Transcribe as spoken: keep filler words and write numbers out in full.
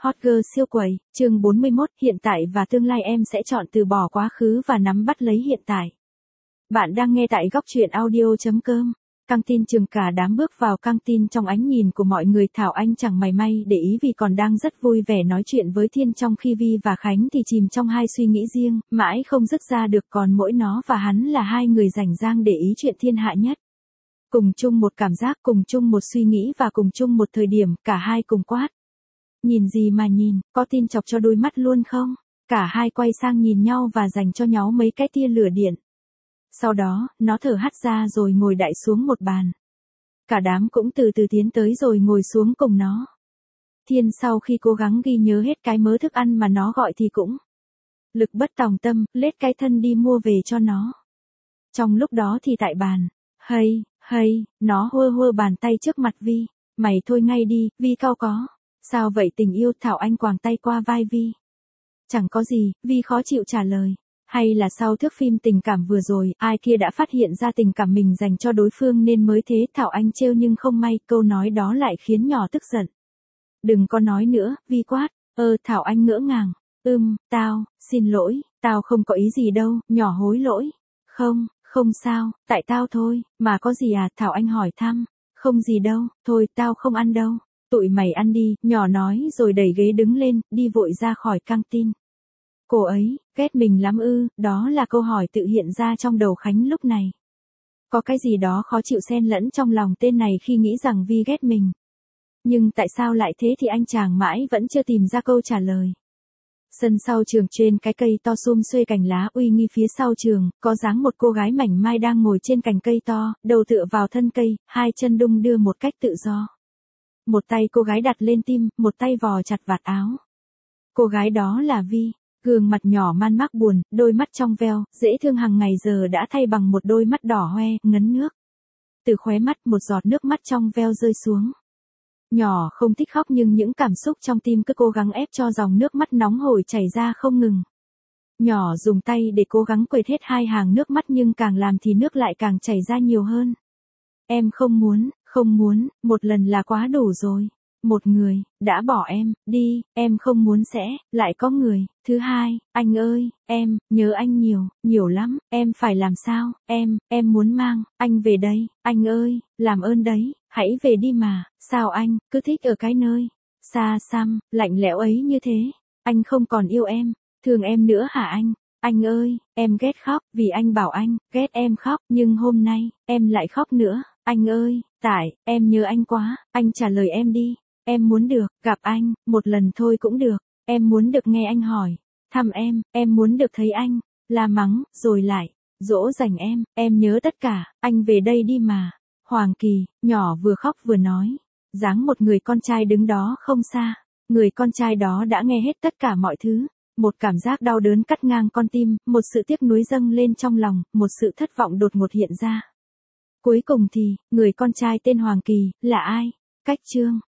Hot Girl siêu quẩy, chương bốn mươi mốt, hiện tại và tương lai em sẽ chọn từ bỏ quá khứ và nắm bắt lấy hiện tại. Bạn đang nghe tại góc truyện audio chấm com. Căng tin trường cả đám bước vào căng tin trong ánh nhìn của mọi người. Thảo Anh chẳng mảy may để ý vì còn đang rất vui vẻ nói chuyện với Thiên, trong khi Vi và Khánh thì chìm trong hai suy nghĩ riêng, mãi không dứt ra được, còn mỗi nó và hắn là hai người rảnh rang để ý chuyện thiên hạ nhất. Cùng chung một cảm giác, cùng chung một suy nghĩ và cùng chung một thời điểm, cả hai cùng quát. Nhìn gì mà nhìn, có tin chọc cho đôi mắt luôn không? Cả hai quay sang nhìn nhau và dành cho nhau mấy cái tia lửa điện. Sau đó, nó thở hắt ra rồi ngồi đậy xuống một bàn. Cả đám cũng từ từ tiến tới rồi ngồi xuống cùng nó. Thiên sau khi cố gắng ghi nhớ hết cái mớ thức ăn mà nó gọi thì cũng lực bất tòng tâm, lết cái thân đi mua về cho nó. Trong lúc đó thì tại bàn, hay, hay, nó hơ hơ bàn tay trước mặt Vi. Mày thôi ngay đi, Vi cau có. Sao vậy tình yêu? Thảo Anh quàng tay qua vai Vi. Chẳng có gì, Vi khó chịu trả lời. Hay là sau thước phim tình cảm vừa rồi, ai kia đã phát hiện ra tình cảm mình dành cho đối phương nên mới thế? Thảo Anh trêu nhưng không may, câu nói đó lại khiến nhỏ tức giận. Đừng có nói nữa, Vi quát. Ơ Thảo Anh ngỡ ngàng. Ừm, tao, xin lỗi, tao không có ý gì đâu, nhỏ hối lỗi. Không, không sao, tại tao thôi, mà có gì à? Thảo Anh hỏi thăm. Không gì đâu, thôi tao không ăn đâu. Tụi mày ăn đi, nhỏ nói rồi đẩy ghế đứng lên, đi vội ra khỏi căng tin. Cô ấy, ghét mình lắm ư? Đó là câu hỏi tự hiện ra trong đầu Khánh lúc này. Có cái gì đó khó chịu xen lẫn trong lòng tên này khi nghĩ rằng Vi ghét mình. Nhưng tại sao lại thế thì anh chàng mãi vẫn chưa tìm ra câu trả lời. Sân sau trường, trên cái cây to sum xuê cành lá uy nghi phía sau trường, có dáng một cô gái mảnh mai đang ngồi trên cành cây to, đầu tựa vào thân cây, hai chân đung đưa một cách tự do. Một tay cô gái đặt lên tim, một tay vò chặt vạt áo. Cô gái đó là Vi, gương mặt nhỏ man mác buồn, đôi mắt trong veo, dễ thương hàng ngày giờ đã thay bằng một đôi mắt đỏ hoe, ngấn nước. Từ khóe mắt một giọt nước mắt trong veo rơi xuống. Nhỏ không thích khóc nhưng những cảm xúc trong tim cứ cố gắng ép cho dòng nước mắt nóng hổi chảy ra không ngừng. Nhỏ dùng tay để cố gắng quệt hết hai hàng nước mắt nhưng càng làm thì nước lại càng chảy ra nhiều hơn. Em không muốn, không muốn, một lần là quá đủ rồi. Một người, đã bỏ em, đi, em không muốn sẽ, lại có người, thứ hai, anh ơi, em, nhớ anh nhiều, nhiều lắm, em phải làm sao, em, em muốn mang, anh về đây, anh ơi, làm ơn đấy, hãy về đi mà, sao anh, cứ thích ở cái nơi, xa xăm, lạnh lẽo ấy như thế, anh không còn yêu em, thương em nữa hả anh? Anh ơi, em ghét khóc, vì anh bảo anh, ghét em khóc, nhưng hôm nay, em lại khóc nữa, anh ơi, tại, em nhớ anh quá, anh trả lời em đi, em muốn được, gặp anh, một lần thôi cũng được, em muốn được nghe anh hỏi, thăm em, em muốn được thấy anh, la mắng, rồi lại, dỗ dành em, em nhớ tất cả, anh về đây đi mà. Hoàng Kỳ, nhỏ vừa khóc vừa nói, dáng một người con trai đứng đó không xa, người con trai đó đã nghe hết tất cả mọi thứ. Một cảm giác đau đớn cắt ngang con tim, một sự tiếc nuối dâng lên trong lòng, một sự thất vọng đột ngột hiện ra. Cuối cùng thì, người con trai tên Hoàng Kỳ, là ai? Cách chương.